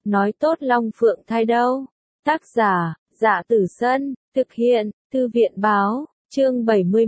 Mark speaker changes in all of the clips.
Speaker 1: nói tốt Long Phượng thai đâu. Tác giả, Dạ Tử Sân, thực hiện, Thư viện báo, chương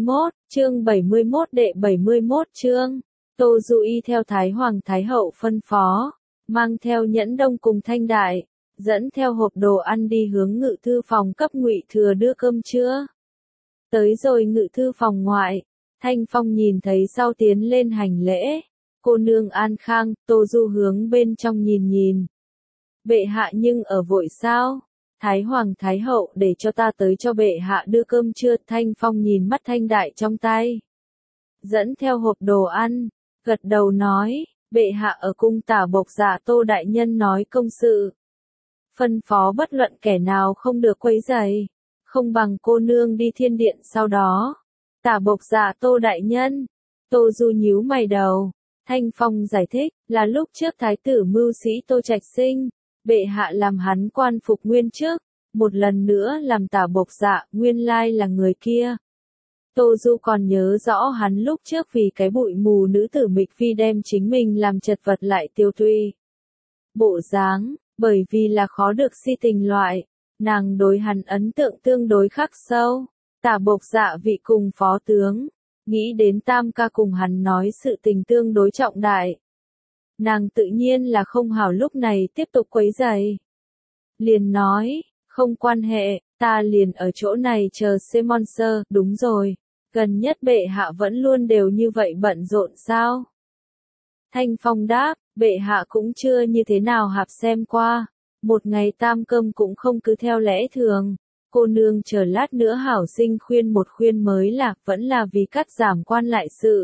Speaker 1: 71 đệ 71 chương. Tô Du y theo Thái Hoàng Thái Hậu phân phó, mang theo Nhẫn Đông cùng Thanh Đại, dẫn theo hộp đồ ăn đi hướng ngự thư phòng cấp Ngụy Thừa đưa cơm trưa. Tới rồi ngự thư phòng ngoại, Thanh Phong nhìn thấy sau tiến lên hành lễ. Cô nương an khang. Tô Du hướng bên trong nhìn nhìn. Bệ hạ nhưng ở vội sao? Thái Hoàng Thái Hậu để cho ta tới cho bệ hạ đưa cơm trưa. Thanh Phong nhìn mắt Thanh Đại trong tay, dẫn theo hộp đồ ăn, gật đầu nói, bệ hạ ở cung Tả Bộc Dạ Tô đại nhân nói công sự, phân phó bất luận kẻ nào không được quấy rầy, không bằng cô nương đi thiên điện sau đó. Tả Bộc Dạ Tô đại nhân. Tô Du nhíu mày đầu. Thanh Phong giải thích, là lúc trước thái tử mưu sĩ Tô Trạch Sinh, bệ hạ làm hắn quan phục nguyên trước, một lần nữa làm Tả Bộc Dạ, nguyên lai là người kia. Tô Du còn nhớ rõ hắn lúc trước vì cái bụi mù nữ tử Mịch Phi đem chính mình làm chật vật lại tiêu tùy. Bộ dáng, bởi vì là khó được si tình loại, nàng đối hắn ấn tượng tương đối khắc sâu. Tả Bộc Dạ vị cùng phó tướng, nghĩ đến Tam ca cùng hắn nói sự tình tương đối trọng đại. Nàng tự nhiên là không hảo lúc này tiếp tục quấy rầy. Liền nói, không quan hệ, ta liền ở chỗ này chờ Simon Sir. Đúng rồi, gần nhất bệ hạ vẫn luôn đều như vậy bận rộn sao? Thanh Phong đáp, bệ hạ cũng chưa như thế nào hạp xem qua, một ngày tam cơm cũng không cứ theo lẽ thường. Cô nương chờ lát nữa hảo sinh khuyên một khuyên mới là, vẫn là vì cắt giảm quan lại sự.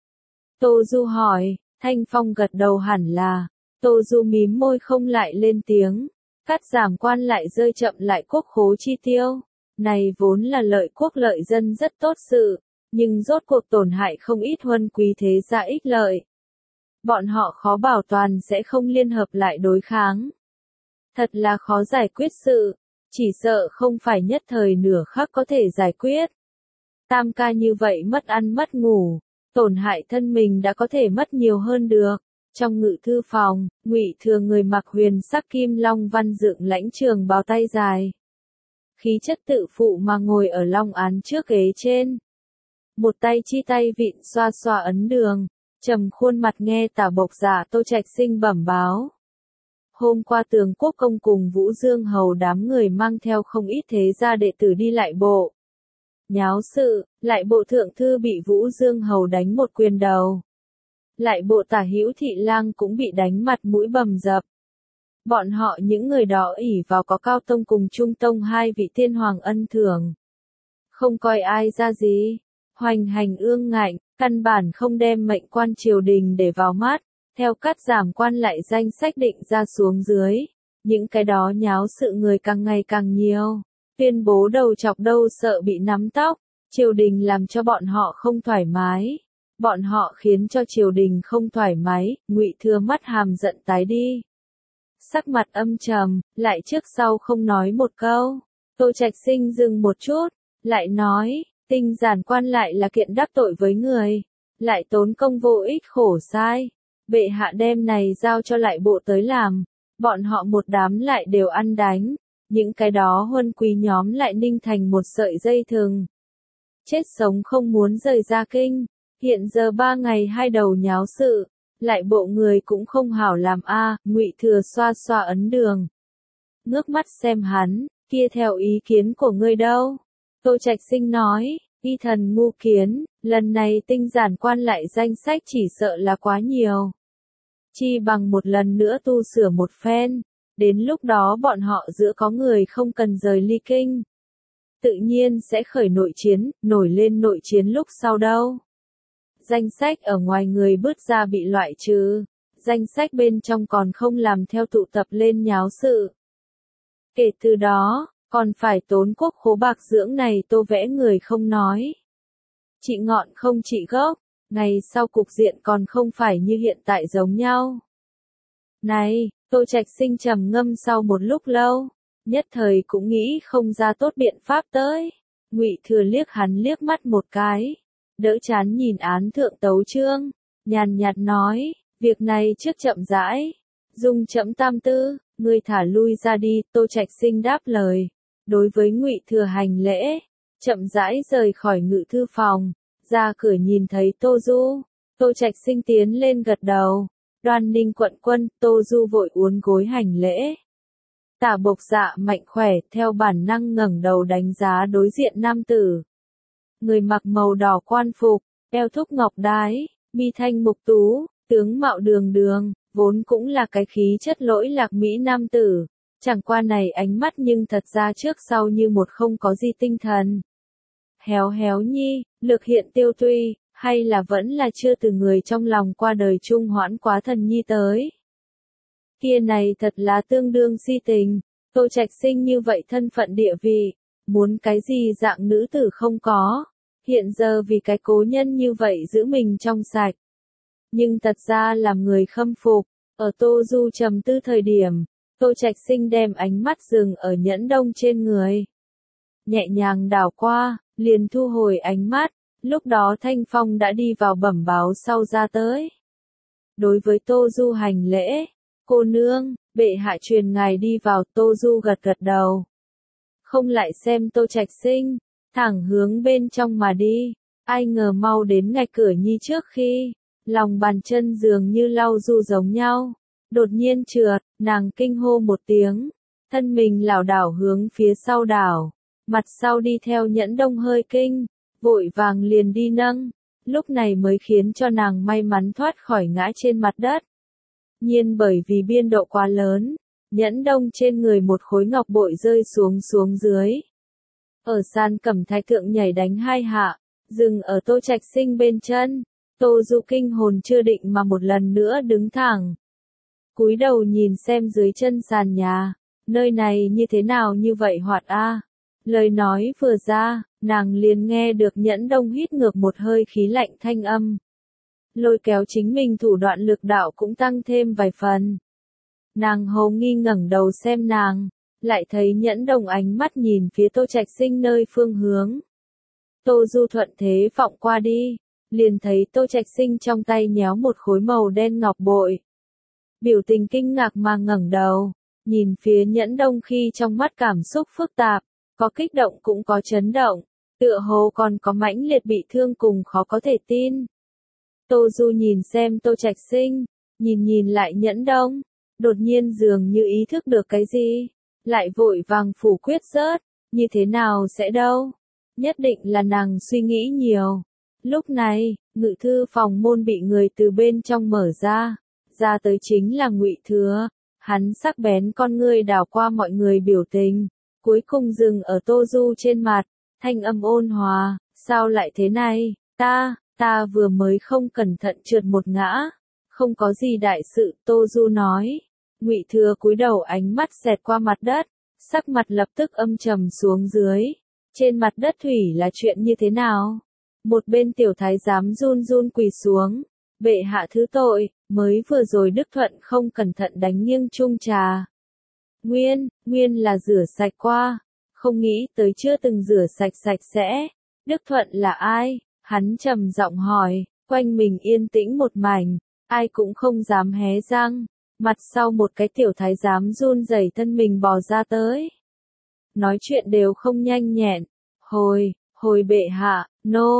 Speaker 1: Tô Du hỏi, Thanh Phong gật đầu hẳn là. Tô Du mím môi không lại lên tiếng. Cắt giảm quan lại rơi chậm lại quốc khố chi tiêu. Này vốn là lợi quốc lợi dân rất tốt sự, nhưng rốt cuộc tổn hại không ít huân quý thế gia ích lợi. Bọn họ khó bảo toàn sẽ không liên hợp lại đối kháng. Thật là khó giải quyết sự. Chỉ sợ không phải nhất thời nửa khắc có thể giải quyết. Tam ca như vậy mất ăn mất ngủ, tổn hại thân mình đã có thể mất nhiều hơn được. Trong ngự thư phòng, Ngụy Thừa người mặc huyền sắc kim long văn dựng lãnh trường bào tay dài, khí chất tự phụ mà ngồi ở long án trước ghế trên. Một tay chi tay vịn xoa xoa ấn đường, trầm khuôn mặt nghe Tả Bộc Dạ Tô Trạch Sinh bẩm báo. Hôm qua Tường Quốc Công cùng Vũ Dương Hầu đám người mang theo không ít thế gia đệ tử đi lại bộ. Nháo sự, lại bộ thượng thư bị Vũ Dương Hầu đánh một quyền đầu. Lại bộ Tả Hữu Thị Lang cũng bị đánh mặt mũi bầm dập. Bọn họ những người đó ỷ vào có Cao Tông cùng Trung Tông hai vị tiên hoàng ân thưởng. Không coi ai ra gì, hoành hành ương ngạnh, căn bản không đem mệnh quan triều đình để vào mắt. Theo cắt giảm quan lại danh sách định ra xuống dưới, những cái đó nháo sự người càng ngày càng nhiều, tuyên bố đầu chọc đâu sợ bị nắm tóc, triều đình làm cho bọn họ không thoải mái, bọn họ khiến cho triều đình không thoải mái. Ngụy Thừa mắt hàm giận tái đi, sắc mặt âm trầm, lại trước sau không nói một câu. Tô Trạch Sinh dừng một chút, lại nói, tinh giản quan lại là kiện đắc tội với người, lại tốn công vô ích khổ sai. Bệ hạ đem này giao cho lại bộ tới làm, bọn họ một đám lại đều ăn đánh, những cái đó huân quý nhóm lại ninh thành một sợi dây thừng. Chết sống không muốn rời ra kinh, hiện giờ 3 ngày 2 đầu nháo sự, lại bộ người cũng không hảo làm a. Ngụy Thừa xoa xoa ấn đường, ngước mắt xem hắn, kia theo ý kiến của ngươi đâu? Tô Trạch Sinh nói, y thần ngu kiến, lần này tinh giản quan lại danh sách chỉ sợ là quá nhiều. Chi bằng một lần nữa tu sửa một phen, đến lúc đó bọn họ giữa có người không cần rời ly kinh. Tự nhiên sẽ khởi nội chiến, nổi lên nội chiến lúc sau đâu. Danh sách ở ngoài người bứt ra bị loại trừ, danh sách bên trong còn không làm theo tụ tập lên nháo sự. Kể từ đó, còn phải tốn quốc khố bạc dưỡng này tô vẽ người không nói. Trị ngọn không trị gốc. Ngày sau cục diện còn không phải như hiện tại giống nhau. Này, Tô Trạch Sinh trầm ngâm sau một lúc lâu, nhất thời cũng nghĩ không ra tốt biện pháp tới. Ngụy Thừa liếc hắn liếc mắt một cái, đỡ chán nhìn án thượng tấu chương, nhàn nhạt nói, việc này trước chậm rãi, dung chậm tam tư. Ngươi thả lui ra đi, Tô Trạch Sinh đáp lời. Đối với Ngụy Thừa hành lễ, chậm rãi rời khỏi ngự thư phòng, ra cửa nhìn thấy Tô Du. Tô Trạch Sinh tiến lên gật đầu. Đoan Ninh quận quân, Tô Du vội uốn gối hành lễ. Tả Bộc Dạ mạnh khỏe, theo bản năng ngẩng đầu đánh giá đối diện nam tử. Người mặc màu đỏ quan phục, eo thúc ngọc đái, mi thanh mục tú, tướng mạo đường đường, vốn cũng là cái khí chất lỗi lạc mỹ nam tử. Chẳng qua này ánh mắt nhưng thật ra trước sau như một không có gì tinh thần. Héo héo nhi, lực hiện tiêu tuy, hay là vẫn là chưa từ người trong lòng qua đời trung hoãn quá thần nhi tới. Kia này thật là tương đương si tình, Tô Trạch Sinh như vậy thân phận địa vị, muốn cái gì dạng nữ tử không có, hiện giờ vì cái cố nhân như vậy giữ mình trong sạch. Nhưng thật ra làm người khâm phục, ở Tô Du trầm tư thời điểm, Tô Trạch Sinh đem ánh mắt dừng ở Nhẫn Đông trên người. Nhẹ nhàng đảo qua, liền thu hồi ánh mắt, lúc đó Thanh Phong đã đi vào bẩm báo sau ra tới. Đối với Tô Du hành lễ, cô nương, bệ hạ truyền ngài đi vào, Tô Du gật gật đầu. Không lại xem Tô Trạch Sinh, thẳng hướng bên trong mà đi, ai ngờ mau đến ngay cửa nhi trước khi, lòng bàn chân dường như lau du giống nhau. Đột nhiên trượt, nàng kinh hô một tiếng, thân mình lảo đảo hướng phía sau đảo, mặt sau đi theo Nhẫn Đông hơi kinh, vội vàng liền đi nâng, lúc này mới khiến cho nàng may mắn thoát khỏi ngã trên mặt đất. Nhiên bởi vì biên độ quá lớn, Nhẫn Đông trên người một khối ngọc bội rơi xuống dưới. Ở sàn cẩm thái thượng nhảy đánh hai hạ, dừng ở Tô Trạch Sinh bên chân, Tô Du kinh hồn chưa định mà một lần nữa đứng thẳng. Cúi đầu nhìn xem dưới chân sàn nhà, nơi này như thế nào như vậy hoạt a. Lời nói vừa ra, nàng liền nghe được Nhẫn Đông hít ngược một hơi khí lạnh thanh âm. Lôi kéo chính mình thủ đoạn lực đạo cũng tăng thêm vài phần. Nàng hồ nghi ngẩng đầu xem nàng, lại thấy Nhẫn Đông ánh mắt nhìn phía Tô Trạch Sinh nơi phương hướng. Tô Du thuận thế vọng qua đi, liền thấy Tô Trạch Sinh trong tay nhéo một khối màu đen ngọc bội. Biểu tình kinh ngạc mà ngẩng đầu, nhìn phía Nhẫn Đông khi trong mắt cảm xúc phức tạp, có kích động cũng có chấn động, tựa hồ còn có mãnh liệt bị thương cùng khó có thể tin. Tô Du nhìn xem Tô Trạch Sinh, nhìn lại Nhẫn Đông, đột nhiên dường như ý thức được cái gì, lại vội vàng phủ quyết rớt, như thế nào sẽ đâu, nhất định là nàng suy nghĩ nhiều. Lúc này, ngự thư phòng môn bị người từ bên trong mở ra tới chính là Ngụy Thừa, hắn sắc bén con ngươi đảo qua mọi người biểu tình, cuối cùng dừng ở Tô Du trên mặt, thanh âm ôn hòa, sao lại thế này, ta vừa mới không cẩn thận trượt một ngã, không có gì đại sự, Tô Du nói. Ngụy Thừa cúi đầu ánh mắt xẹt qua mặt đất, sắc mặt lập tức âm trầm xuống dưới, trên mặt đất thủy là chuyện như thế nào? Một bên tiểu thái giám run run quỳ xuống, bệ hạ thứ tội, mới vừa rồi Đức Thuận không cẩn thận đánh nghiêng chung trà. Nguyên là rửa sạch qua, không nghĩ tới chưa từng rửa sạch sẽ. Đức Thuận là ai? Hắn trầm giọng hỏi, quanh mình yên tĩnh một mảnh, ai cũng không dám hé răng. Mặt sau một cái tiểu thái giám run rẩy thân mình bò ra tới. Nói chuyện đều không nhanh nhẹn. Hồi bệ hạ,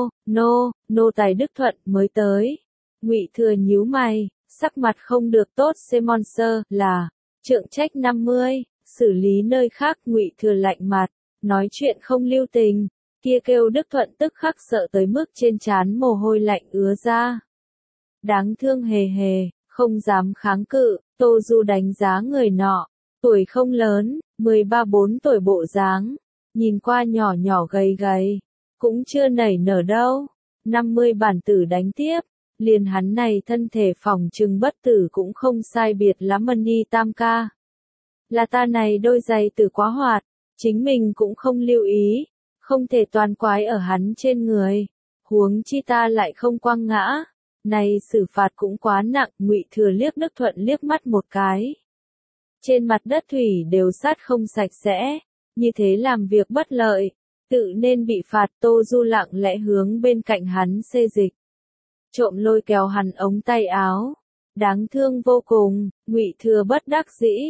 Speaker 1: nô tài Đức Thuận mới tới. Ngụy Thừa nhíu mày, sắc mặt không được tốt, Semonser là trượng trách 50, xử lý nơi khác. Ngụy Thừa lạnh mặt, nói chuyện không lưu tình, kia kêu Đức Thuận tức khắc sợ tới mức trên trán mồ hôi lạnh ứa ra. Đáng thương hề, không dám kháng cự. Tô Du đánh giá người nọ, tuổi không lớn, 13-14 tuổi bộ dáng, nhìn qua nhỏ gầy, cũng chưa nảy nở đâu. 50 bản tử đánh tiếp, liền hắn này thân thể phòng trừng bất tử cũng không sai biệt lắm. Mani tam ca, là ta này đôi giày tử quá hoạt, chính mình cũng không lưu ý, không thể toàn quái ở hắn trên người, huống chi ta lại không quăng ngã. Này xử phạt cũng quá nặng. Ngụy Thừa liếc Đức Thuận liếc mắt một cái. Trên mặt đất thủy đều sát không sạch sẽ, như thế làm việc bất lợi, tự nên bị phạt. Tô Du lặng lẽ hướng bên cạnh hắn xê dịch, trộm lôi kéo hắn ống tay áo. Đáng thương vô cùng. Ngụy Thừa bất đắc dĩ,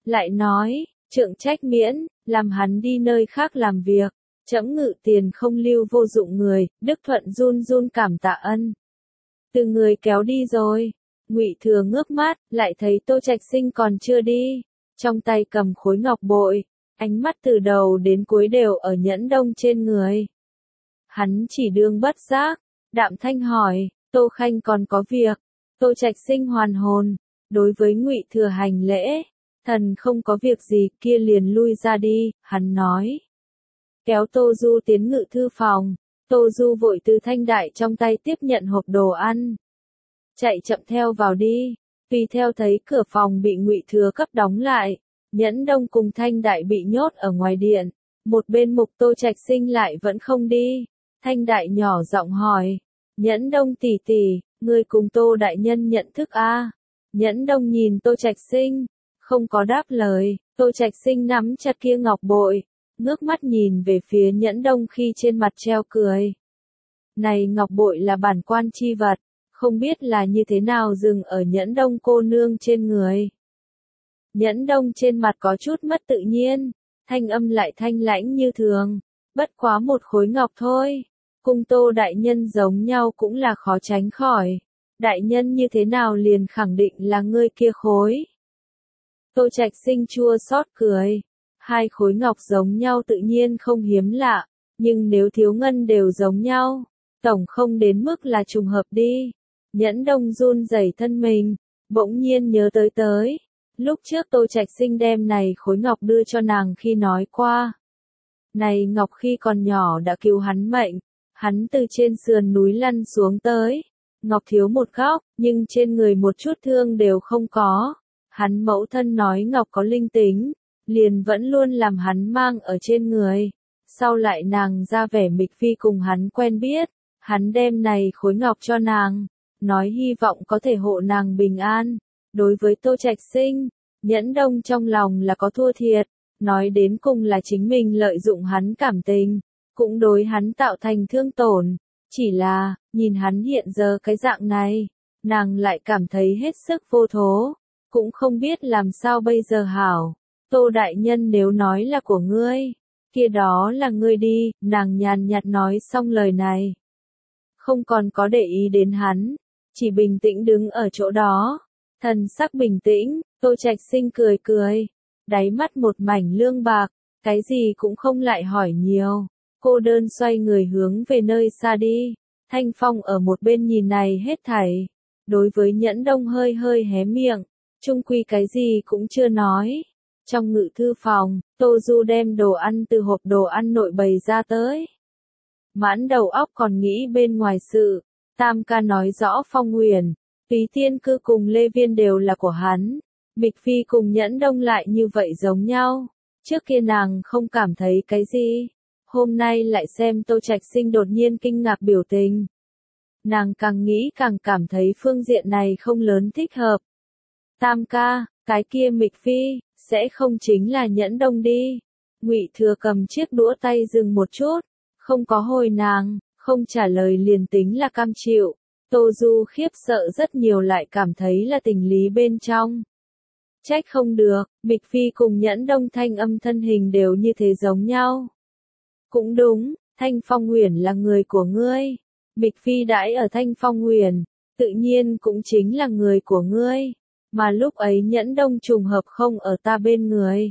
Speaker 1: lại nói, trượng trách miễn, làm hắn đi nơi khác làm việc, trẫm ngự tiền không lưu vô dụng người. Đức Thuận run run cảm tạ ân. Từ người kéo đi rồi. Ngụy Thừa ngước mắt, lại thấy Tô Trạch Sinh còn chưa đi, trong tay cầm khối ngọc bội, ánh mắt từ đầu đến cuối đều ở Nhẫn Đông trên người. Hắn chỉ đương bất giác, đạm thanh hỏi, Tô Khanh còn có việc. Tô Trạch Sinh hoàn hồn, đối với Ngụy Thừa hành lễ, thần không có việc gì, kia liền lui ra đi. Hắn nói, kéo Tô Du tiến ngự thư phòng. Tô Du vội từ Thanh Đại trong tay tiếp nhận hộp đồ ăn, chạy chậm theo vào đi. Tùy theo thấy cửa phòng bị Ngụy Thừa cấp đóng lại, Nhẫn Đông cùng Thanh Đại bị nhốt ở ngoài điện. Một bên mục Tô Trạch Sinh lại vẫn không đi. Thanh Đại nhỏ giọng hỏi, Nhẫn Đông tỷ tỷ, ngươi cùng Tô đại nhân nhận thức a? Nhẫn Đông nhìn Tô Trạch Sinh, không có đáp lời. Tô Trạch Sinh nắm chặt kia ngọc bội, ngước mắt nhìn về phía Nhẫn Đông khi trên mặt treo cười. Này ngọc bội là bản quan chi vật, không biết là như thế nào dừng ở Nhẫn Đông cô nương trên người. Nhẫn Đông trên mặt có chút mất tự nhiên, thanh âm lại thanh lãnh như thường, bất quá một khối ngọc thôi, cùng Tô đại nhân giống nhau cũng là khó tránh khỏi. Đại nhân như thế nào liền khẳng định là ngươi kia khối. Tô Trạch Sinh chua xót cười, hai khối ngọc giống nhau tự nhiên không hiếm lạ, nhưng nếu thiếu ngân đều giống nhau, tổng không đến mức là trùng hợp đi. Nhẫn Đông run rẩy thân mình, bỗng nhiên nhớ tới. Lúc trước Tô Trạch Sinh đem này khối ngọc đưa cho nàng khi nói qua. Này ngọc khi còn nhỏ đã cứu hắn mệnh, hắn từ trên sườn núi lăn xuống tới. Ngọc thiếu một góc, nhưng trên người một chút thương đều không có. Hắn mẫu thân nói ngọc có linh tính, liền vẫn luôn làm hắn mang ở trên người. Sau lại nàng ra vẻ Mịch Phi cùng hắn quen biết, hắn đem này khối ngọc cho nàng, nói hy vọng có thể hộ nàng bình an. Đối với Tô Trạch Sinh, Nhẫn Đông trong lòng là có thua thiệt, nói đến cùng là chính mình lợi dụng hắn cảm tình, cũng đối hắn tạo thành thương tổn. Chỉ là, nhìn hắn hiện giờ cái dạng này, nàng lại cảm thấy hết sức vô thố, cũng không biết làm sao bây giờ hảo. Tô đại nhân nếu nói là của ngươi, kia đó là ngươi đi. Nàng nhàn nhạt nói xong lời này, không còn có để ý đến hắn, chỉ bình tĩnh đứng ở chỗ đó, thần sắc bình tĩnh. Tô Trạch Sinh cười, đáy mắt một mảnh lương bạc, cái gì cũng không lại hỏi nhiều, cô đơn xoay người hướng về nơi xa đi. Thanh Phong ở một bên nhìn này hết thảy, đối với Nhẫn Đông hơi hơi hé miệng, chung quy cái gì cũng chưa nói. Trong ngự thư phòng, Tô Du đem đồ ăn từ hộp đồ ăn nội bày ra tới. Mãn đầu óc còn nghĩ bên ngoài sự, Tam ca nói rõ Phong Huyền, Túy Tiên Cư cùng Lê Viên đều là của hắn. Mịch Phi cùng Nhẫn Đông lại như vậy giống nhau, trước kia nàng không cảm thấy cái gì, hôm nay lại xem Tô Trạch Sinh đột nhiên kinh ngạc biểu tình. Nàng càng nghĩ càng cảm thấy phương diện này không lớn thích hợp. Tam ca, cái kia Mịch Phi, sẽ không chính là Nhẫn Đông đi. Ngụy Thừa cầm chiếc đũa tay dừng một chút, không có hồi nàng, không trả lời liền tính là cam chịu. Tô Du khiếp sợ rất nhiều lại cảm thấy là tình lý bên trong. Trách không được, Mịch Phi cùng Nhẫn Đông thanh âm thân hình đều như thế giống nhau. Cũng đúng, Thanh Phong Huyền là người của ngươi. Mịch Phi đãi ở Thanh Phong Huyền, tự nhiên cũng chính là người của ngươi. Mà lúc ấy Nhẫn Đông trùng hợp không ở ta bên người.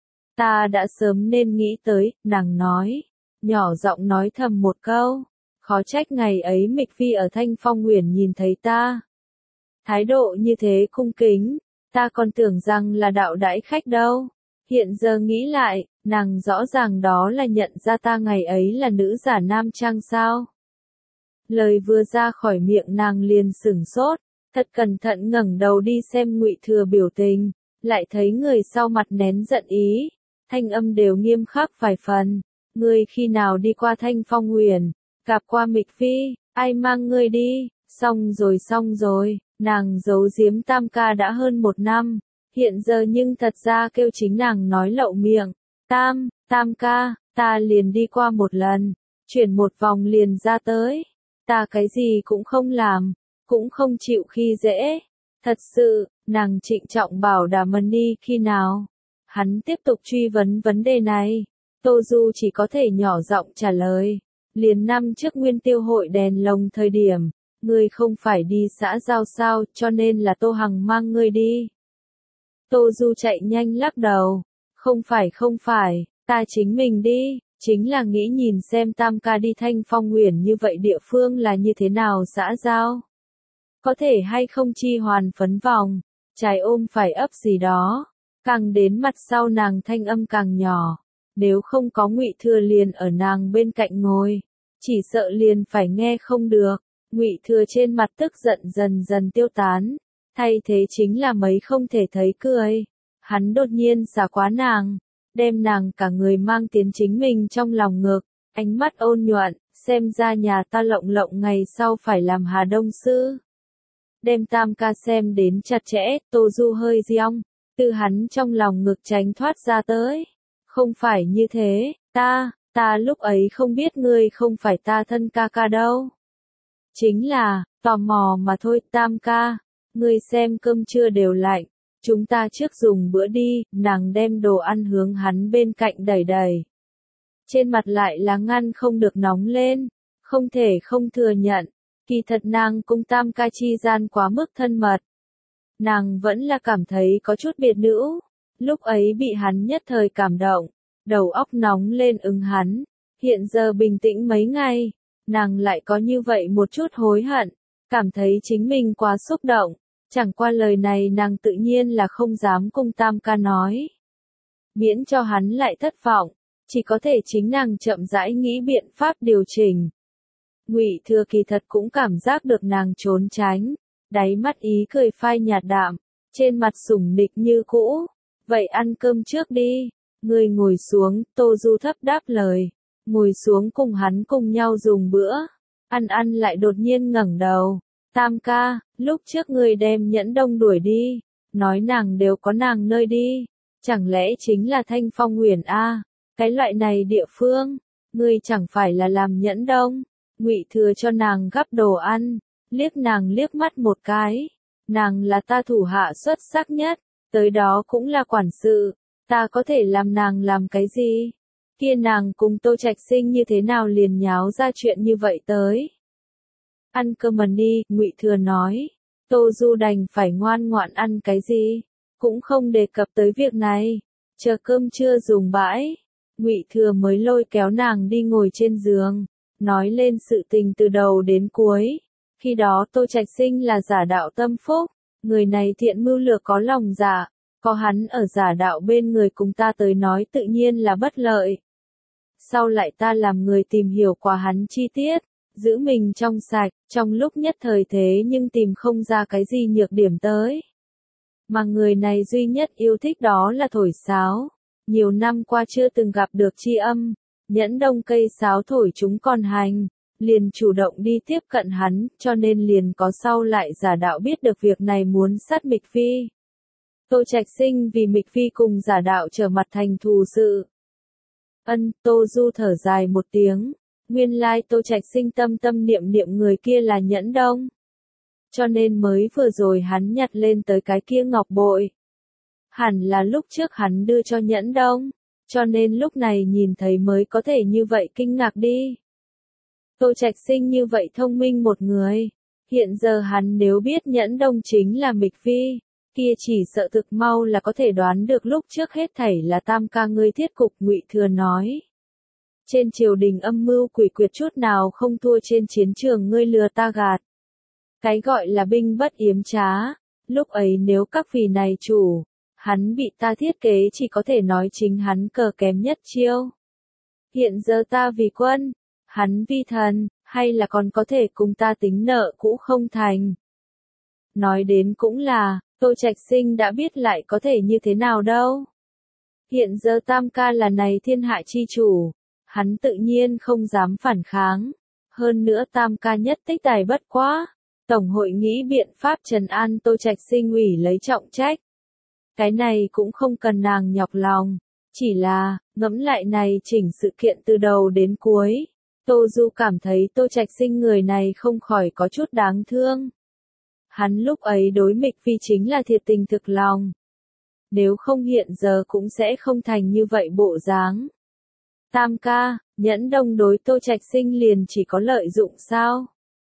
Speaker 1: Ta đã sớm nên nghĩ tới, nàng nói. Nhỏ giọng nói thầm một câu. Khó trách ngày ấy Mịch Phi ở Thanh Phong Huyền nhìn thấy ta. Thái độ như thế cung kính, ta còn tưởng rằng là đạo đãi khách đâu. Hiện giờ nghĩ lại, nàng rõ ràng đó là nhận ra ta ngày ấy là nữ giả nam trang sao. Lời vừa ra khỏi miệng nàng liền sửng sốt, thật cẩn thận ngẩng đầu đi xem Ngụy Thừa biểu tình, lại thấy người sau mặt nén giận ý, thanh âm đều nghiêm khắc vài phần. Ngươi khi nào đi qua Thanh Phong Huyền, gặp qua Mịch Phi, ai mang ngươi đi? Xong rồi, nàng giấu giếm Tam ca đã hơn 1 năm, hiện giờ nhưng thật ra kêu chính nàng nói lậu miệng. Tam ca, ta liền đi qua một lần, chuyển một vòng liền ra tới, ta cái gì cũng không làm, cũng không chịu khi dễ. Thật sự, nàng trịnh trọng bảo đảm đi khi nào, Hắn tiếp tục truy vấn vấn đề này. Tô Du chỉ có thể nhỏ giọng trả lời. Liền năm trước Nguyên Tiêu hội đèn lồng thời điểm, ngươi không phải đi xã giao sao, cho nên là Tô Hằng mang ngươi đi. Tô Du chạy nhanh lắc đầu. Không phải, ta chính mình đi, chính là nghĩ nhìn xem Tam ca đi Thanh Phong Huyền như vậy địa phương là như thế nào xã giao. Có thể hay không chi hoàn phấn vòng, trái ôm phải ấp gì đó. Càng đến mặt sau nàng thanh âm càng nhỏ. Nếu không có Ngụy Thừa liền ở nàng bên cạnh ngồi, chỉ sợ liền phải nghe không được. Ngụy Thừa trên mặt tức giận dần dần tiêu tán, thay thế chính là mấy không thể thấy cười. Hắn đột nhiên xả quá nàng, đem nàng cả người mang tiến chính mình trong lòng ngực, ánh mắt ôn nhuận, xem ra nhà ta lộng lộng ngày sau phải làm Hà Đông sư. Đem Tam ca xem đến chặt chẽ, Tô Du hơi giong, từ hắn trong lòng ngực tránh thoát ra tới. Không phải như thế, ta lúc ấy không biết ngươi không phải ta thân ca ca đâu. Chính là, tò mò mà thôi. Tam ca, ngươi xem cơm trưa đều lạnh, chúng ta trước dùng bữa đi. Nàng đem đồ ăn hướng hắn bên cạnh đẩy đẩy. Trên mặt lại là ngăn không được nóng lên, không thể không thừa nhận, kỳ thật nàng cùng Tam ca chi gian quá mức thân mật. Nàng vẫn là cảm thấy có chút biệt nữ, lúc ấy bị hắn nhất thời cảm động, đầu óc nóng lên ứng hắn. Hiện giờ bình tĩnh mấy ngày, nàng lại có như vậy một chút hối hận, cảm thấy chính mình quá xúc động, chẳng qua lời này nàng tự nhiên là không dám cùng Tam ca nói. Miễn cho hắn lại thất vọng, chỉ có thể chính nàng chậm rãi nghĩ biện pháp điều chỉnh. Ngụy Thừa kỳ thật cũng cảm giác được nàng trốn tránh, đáy mắt ý cười phai nhạt đạm, trên mặt sủng nịch như cũ. Vậy ăn cơm trước đi, ngươi ngồi xuống. Tô Du thấp đáp lời, ngồi xuống cùng hắn cùng nhau dùng bữa. Ăn lại đột nhiên ngẩng đầu. Tam ca, lúc trước ngươi đem Nhẫn Đông đuổi đi, nói nàng đều có nàng nơi đi, chẳng lẽ chính là Thanh Phong Huyền a? Cái loại này địa phương, ngươi chẳng phải là làm Nhẫn Đông? Ngụy Thừa cho nàng gắp đồ ăn, liếc nàng liếc mắt một cái. Nàng là ta thủ hạ xuất sắc nhất, tới đó cũng là quản sự, ta có thể làm nàng làm cái gì? Kia nàng cùng Tô Trạch Sinh như thế nào liền nháo ra chuyện như vậy tới? Ăn cơm mần đi, Ngụy Thừa nói. Tô Du đành phải ngoan ngoãn ăn cái gì, cũng không đề cập tới việc này. Chờ cơm trưa dùng bãi, Ngụy Thừa mới lôi kéo nàng đi ngồi trên giường, nói lên sự tình từ đầu đến cuối. Khi đó Tô Trạch Sinh là giả đạo tâm phúc, người này thiện mưu lược có lòng dạ, có hắn ở giả đạo bên người cùng ta tới nói tự nhiên là bất lợi. Sau lại ta làm người tìm hiểu qua hắn chi tiết, giữ mình trong sạch, trong lúc nhất thời thế nhưng tìm không ra cái gì nhược điểm tới. Mà người này duy nhất yêu thích đó là thổi sáo. Nhiều năm qua chưa từng gặp được tri âm, Nhẫn Đông cây sáo thổi chúng còn hành, liền chủ động đi tiếp cận hắn, cho nên liền có sau lại giả đạo biết được việc này muốn sát Mịch Phi. Tô Trạch Sinh vì Mịch Phi cùng giả đạo trở mặt thành thù sự. Tô Du thở dài một tiếng, nguyên lai Tô Trạch Sinh tâm tâm niệm niệm người kia là Nhẫn Đông. Cho nên mới vừa rồi hắn nhặt lên tới cái kia ngọc bội. Hẳn là lúc trước hắn đưa cho Nhẫn Đông, cho nên lúc này nhìn thấy mới có thể như vậy kinh ngạc đi. Tô Trạch Sinh như vậy thông minh một người, hiện giờ hắn nếu biết Nhẫn Đông chính là Mịch Phi, kia chỉ sợ thực mau là có thể đoán được lúc trước hết thảy là Tam ca ngươi thiết cục. Ngụy Thừa nói. Trên triều đình âm mưu quỷ quyệt chút nào không thua trên chiến trường ngươi lừa ta gạt. Cái gọi là binh bất yếm trá, lúc ấy nếu các vị này chủ, hắn bị ta thiết kế chỉ có thể nói chính hắn cờ kém nhất chiêu. Hiện giờ ta vì quân, hắn vi thần, hay là còn có thể cùng ta tính nợ cũ không thành. Nói đến cũng là, Tô Trạch Sinh đã biết lại có thể như thế nào đâu. Hiện giờ Tam ca là này thiên hạ chi chủ, hắn tự nhiên không dám phản kháng. Hơn nữa Tam ca nhất tích tài bất quá, Tổng hội nghĩ biện pháp trấn an Tô Trạch Sinh ủy lấy trọng trách. Cái này cũng không cần nàng nhọc lòng, chỉ là, ngẫm lại này chỉnh sự kiện từ đầu đến cuối. Tô Du cảm thấy Tô Trạch Sinh người này không khỏi có chút đáng thương. Hắn lúc ấy đối Mịch Phi chính là thiệt tình thực lòng. nếu không hiện giờ cũng sẽ không thành như vậy bộ dáng. Tam ca, Nhẫn Đông đối Tô Trạch Sinh liền chỉ có lợi dụng sao?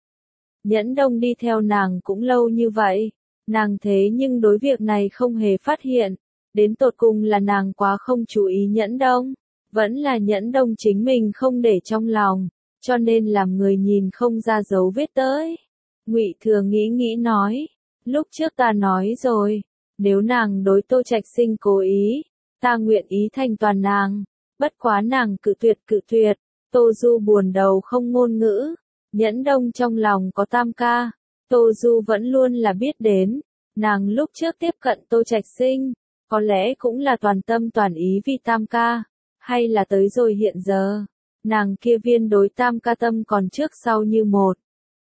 Speaker 1: Nhẫn Đông đi theo nàng cũng lâu như vậy, nàng thế nhưng đối việc này không hề phát hiện, đến tột cùng là nàng quá không chú ý Nhẫn Đông, vẫn là Nhẫn Đông chính mình không để trong lòng, cho nên làm người nhìn không ra dấu vết tới. Ngụy Thừa nghĩ nghĩ nói, lúc trước ta nói rồi, nếu nàng đối Tô Trạch Sinh cố ý, ta nguyện ý thành toàn nàng, bất quá nàng cự tuyệt, Tô Du buồn đầu không ngôn ngữ, Nhẫn Đông trong lòng có Tam ca, Tô Du vẫn luôn là biết đến, nàng lúc trước tiếp cận Tô Trạch Sinh, có lẽ cũng là toàn tâm toàn ý vì Tam ca, hay là tới rồi hiện giờ, nàng kia viên đối Tam ca tâm còn trước sau như một.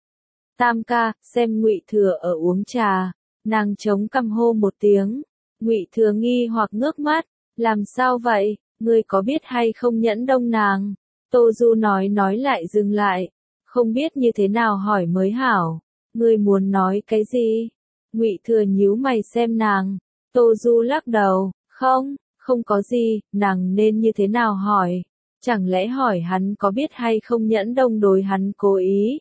Speaker 1: Tam ca, xem Ngụy Thừa ở uống trà, nàng chống cằm hô một tiếng, Ngụy Thừa nghi hoặc ngước mắt, làm sao vậy, ngươi có biết hay không Nhẫn Đông nàng? Tô Du nói lại dừng lại, không biết như thế nào hỏi mới hảo, ngươi muốn nói cái gì? Ngụy Thừa nhíu mày xem nàng, Tô Du lắc đầu, không có gì, nàng nên như thế nào hỏi? Chẳng lẽ hỏi hắn có biết hay không Nhẫn Đông đối hắn cố ý?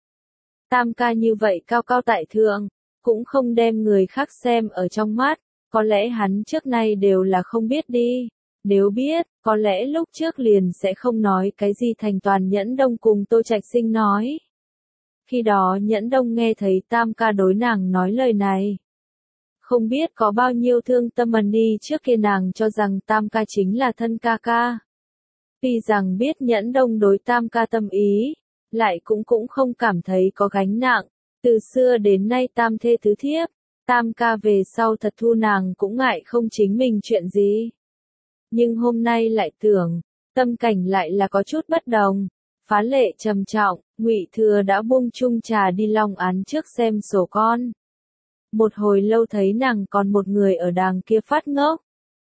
Speaker 1: Tam ca như vậy cao cao tại thượng, cũng không đem người khác xem ở trong mắt, có lẽ hắn trước nay đều là không biết đi, nếu biết, có lẽ lúc trước liền sẽ không nói cái gì thành toàn Nhẫn Đông cùng Tô Trạch Sinh nói. Khi đó Nhẫn Đông nghe thấy Tam ca đối nàng nói lời này, không biết có bao nhiêu thương tâm ẩn đi trước kia nàng cho rằng Tam ca chính là thân ca ca. Tuy rằng biết Nhẫn Đông đối Tam ca tâm ý, lại cũng không cảm thấy có gánh nặng, từ xưa đến nay tam thê tứ thiếp, Tam ca về sau thật thu nàng cũng ngại không chính mình chuyện gì. Nhưng hôm nay lại tưởng, tâm cảnh lại là có chút bất đồng, phá lệ trầm trọng, Ngụy Thừa đã buông chung trà đi Long Án trước xem sổ con. Một hồi lâu thấy nàng còn một người ở đàng kia phát ngốc.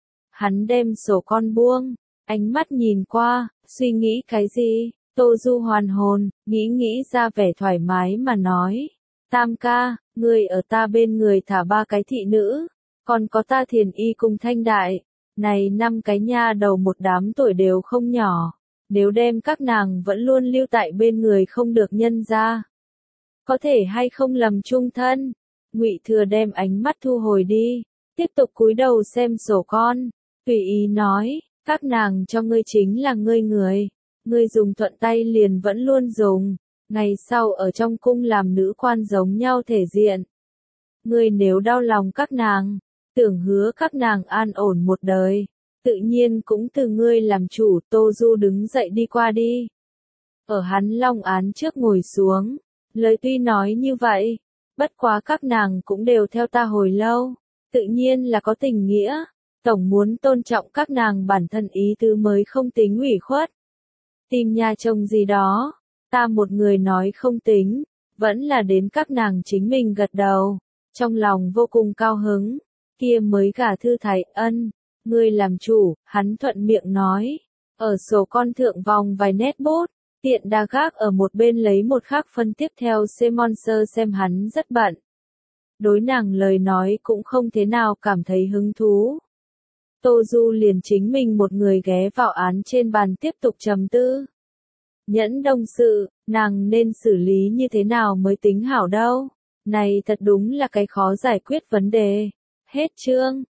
Speaker 1: Hắn đem sổ con buông, ánh mắt nhìn qua, suy nghĩ cái gì? Tô Du hoàn hồn, nghĩ ra vẻ thoải mái mà nói. Tam ca, người ở ta bên người thả 3 cái thị nữ, còn có ta Thiền Y cùng Thanh Đại. Này 5 cái nha đầu một đám tuổi đều không nhỏ, nếu đem các nàng vẫn luôn lưu tại bên người không được nhân ra. Có thể hay không lầm chung thân? Ngụy Thừa đem ánh mắt thu hồi đi, tiếp tục cúi đầu xem sổ con, tùy ý nói, các nàng cho ngươi chính là ngươi người, ngươi dùng thuận tay liền vẫn luôn dùng, ngày sau ở trong cung làm nữ quan giống nhau thể diện. Ngươi nếu đau lòng các nàng, tưởng hứa các nàng an ổn một đời, tự nhiên cũng từ ngươi làm chủ. Tô Du đứng dậy đi qua đi. Ở hắn Long Án trước ngồi xuống, lời tuy nói như vậy, bất quá các nàng cũng đều theo ta hồi lâu, tự nhiên là có tình nghĩa, tổng muốn tôn trọng các nàng bản thân ý tứ mới không tính ủy khuất. Tìm nhà chồng gì đó, ta một người nói không tính, vẫn là đến các nàng chính mình gật đầu, trong lòng vô cùng cao hứng, kia mới gả Thư Thái Ân, ngươi làm chủ, hắn thuận miệng nói, ở sổ con thượng vòng vài nét bút, tiện đa gác ở một bên lấy một khắc phân tiếp theo Simon Sơ xem hắn rất bận. Đối nàng lời nói cũng không thế nào cảm thấy hứng thú. Tô Du liền chính mình một người ghé vào án trên bàn tiếp tục trầm tư. Nhẫn Đông sự, nàng nên xử lý như thế nào mới tính hảo đâu. Này thật đúng là cái khó giải quyết vấn đề. Hết chương.